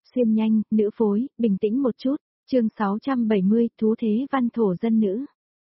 Xuyên nhanh, nữ phối, bình tĩnh một chút. Chương 670, thú thế văn thổ dân nữ.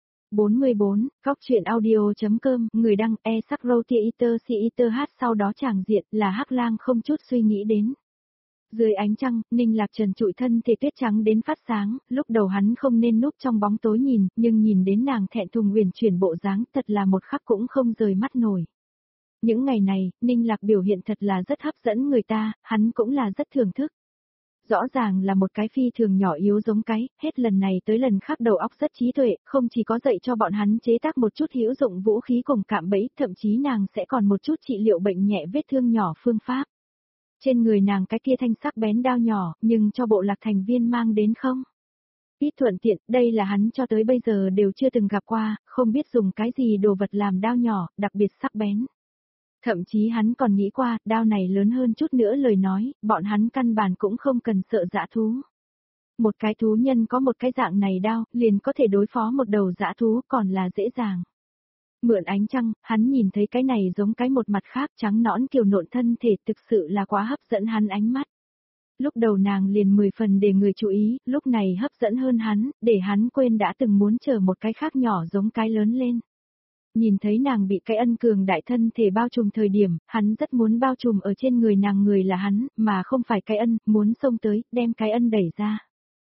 44, góc truyện audio.com, người đăng sắc Theater Theater hát sau đó tràng diện là Hắc Lang không chút suy nghĩ đến. Dưới ánh trăng, Ninh Lạc Trần trụi thân thể tuyết trắng đến phát sáng, lúc đầu hắn không nên núp trong bóng tối nhìn, nhưng nhìn đến nàng thẹn thùng uyển chuyển bộ dáng thật là một khắc cũng không rời mắt nổi. Những ngày này, Ninh Lạc biểu hiện thật là rất hấp dẫn người ta, hắn cũng là rất thưởng thức. Rõ ràng là một cái phi thường nhỏ yếu giống cái, hết lần này tới lần khác đầu óc rất trí tuệ, không chỉ có dạy cho bọn hắn chế tác một chút hữu dụng vũ khí cùng cạm bẫy, thậm chí nàng sẽ còn một chút trị liệu bệnh nhẹ vết thương nhỏ phương pháp. Trên người nàng cái kia thanh sắc bén đao nhỏ, nhưng cho bộ lạc thành viên mang đến không? Ít thuận tiện, đây là hắn cho tới bây giờ đều chưa từng gặp qua, không biết dùng cái gì đồ vật làm đao nhỏ, đặc biệt sắc bén. Thậm chí hắn còn nghĩ qua, đao này lớn hơn chút nữa lời nói, bọn hắn căn bản cũng không cần sợ dã thú. Một cái thú nhân có một cái dạng này đao, liền có thể đối phó một đầu dã thú còn là dễ dàng. Mượn ánh trăng, hắn nhìn thấy cái này giống cái một mặt khác trắng nõn kiều nộn thân thể thực sự là quá hấp dẫn hắn ánh mắt. Lúc đầu nàng liền 10 phần để người chú ý, lúc này hấp dẫn hơn hắn, để hắn quên đã từng muốn chờ một cái khác nhỏ giống cái lớn lên. Nhìn thấy nàng bị cái ân cường đại thân thể bao trùm thời điểm, hắn rất muốn bao trùm ở trên người nàng người là hắn, mà không phải cái ân, muốn xông tới, đem cái ân đẩy ra.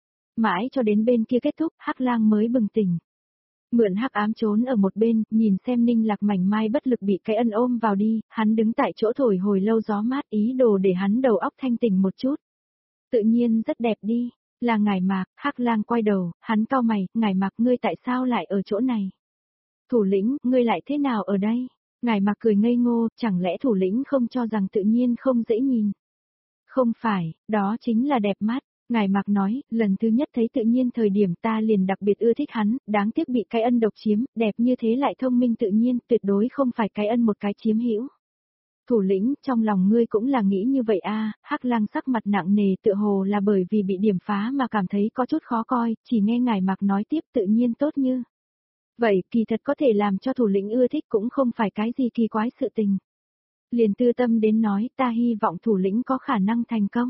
Mãi cho đến bên kia kết thúc, Hắc Lang mới bừng tỉnh. Mượn hắc ám trốn ở một bên, nhìn xem Ninh Lạc mảnh mai bất lực bị cái ân ôm vào đi, hắn đứng tại chỗ thổi hồi lâu gió mát ý đồ để hắn đầu óc thanh tỉnh một chút. Tự nhiên rất đẹp đi, là Ngải Mạc, Hắc Lang quay đầu, hắn cau mày, Ngải Mạc ngươi tại sao lại ở chỗ này? Thủ lĩnh, ngươi lại thế nào ở đây? Ngải Mạc cười ngây ngô, chẳng lẽ thủ lĩnh không cho rằng tự nhiên không dễ nhìn? Không phải, đó chính là đẹp mắt. Ngải Mạc nói, lần thứ nhất thấy tự nhiên thời điểm ta liền đặc biệt ưa thích hắn, đáng tiếc bị cái ân độc chiếm, đẹp như thế lại thông minh tự nhiên, tuyệt đối không phải cái ân một cái chiếm hữu. Thủ lĩnh, trong lòng ngươi cũng là nghĩ như vậy a? Hắc Lang sắc mặt nặng nề tựa hồ là bởi vì bị điểm phá mà cảm thấy có chút khó coi, chỉ nghe Ngải Mạc nói tiếp tự nhiên tốt như. Vậy kỳ thật có thể làm cho thủ lĩnh ưa thích cũng không phải cái gì kỳ quái sự tình. Liền tư tâm đến nói ta hy vọng thủ lĩnh có khả năng thành công.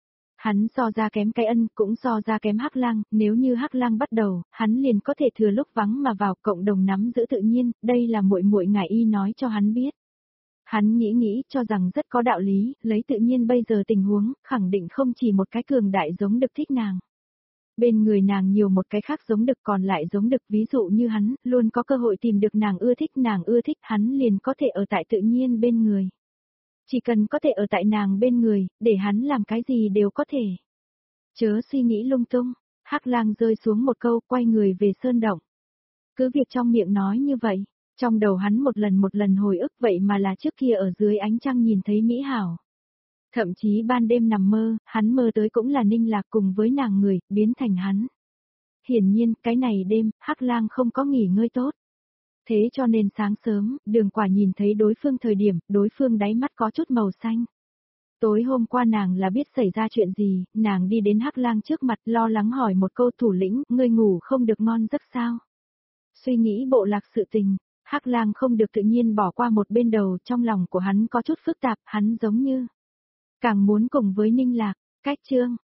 Hắn so ra kém cái ân cũng so ra kém Hắc Lang, nếu như Hắc Lang bắt đầu, hắn liền có thể thừa lúc vắng mà vào cộng đồng nắm giữ tự nhiên, đây là muội muội Ngải Y nói cho hắn biết. Hắn nghĩ cho rằng rất có đạo lý, lấy tự nhiên bây giờ tình huống, khẳng định không chỉ một cái cường đại giống đực thích nàng. Bên người nàng nhiều một cái khác giống đực còn lại giống đực ví dụ như hắn, luôn có cơ hội tìm được nàng ưa thích hắn liền có thể ở tại tự nhiên bên người. Chỉ cần có thể ở tại nàng bên người, để hắn làm cái gì đều có thể. Chớ suy nghĩ lung tung, Hắc Lang rơi xuống một câu quay người về sơn động. Cứ việc trong miệng nói như vậy, trong đầu hắn một lần hồi ức vậy mà là trước kia ở dưới ánh trăng nhìn thấy mỹ hảo. Thậm chí ban đêm nằm mơ, hắn mơ tới cũng là Ninh Lạc cùng với nàng người, biến thành hắn. Hiển nhiên, cái này đêm, Hắc Lang không có nghỉ ngơi tốt. Thế cho nên sáng sớm, Đường Quả nhìn thấy đối phương thời điểm, đối phương đáy mắt có chút màu xanh. Tối hôm qua nàng là biết xảy ra chuyện gì, nàng đi đến Hắc Lang trước mặt lo lắng hỏi một câu thủ lĩnh, ngươi ngủ không được ngon giấc sao? Suy nghĩ bộ lạc sự tình, Hắc Lang không được tự nhiên bỏ qua một bên đầu, trong lòng của hắn có chút phức tạp, hắn giống như càng muốn cùng với Ninh Lạc, cách chương.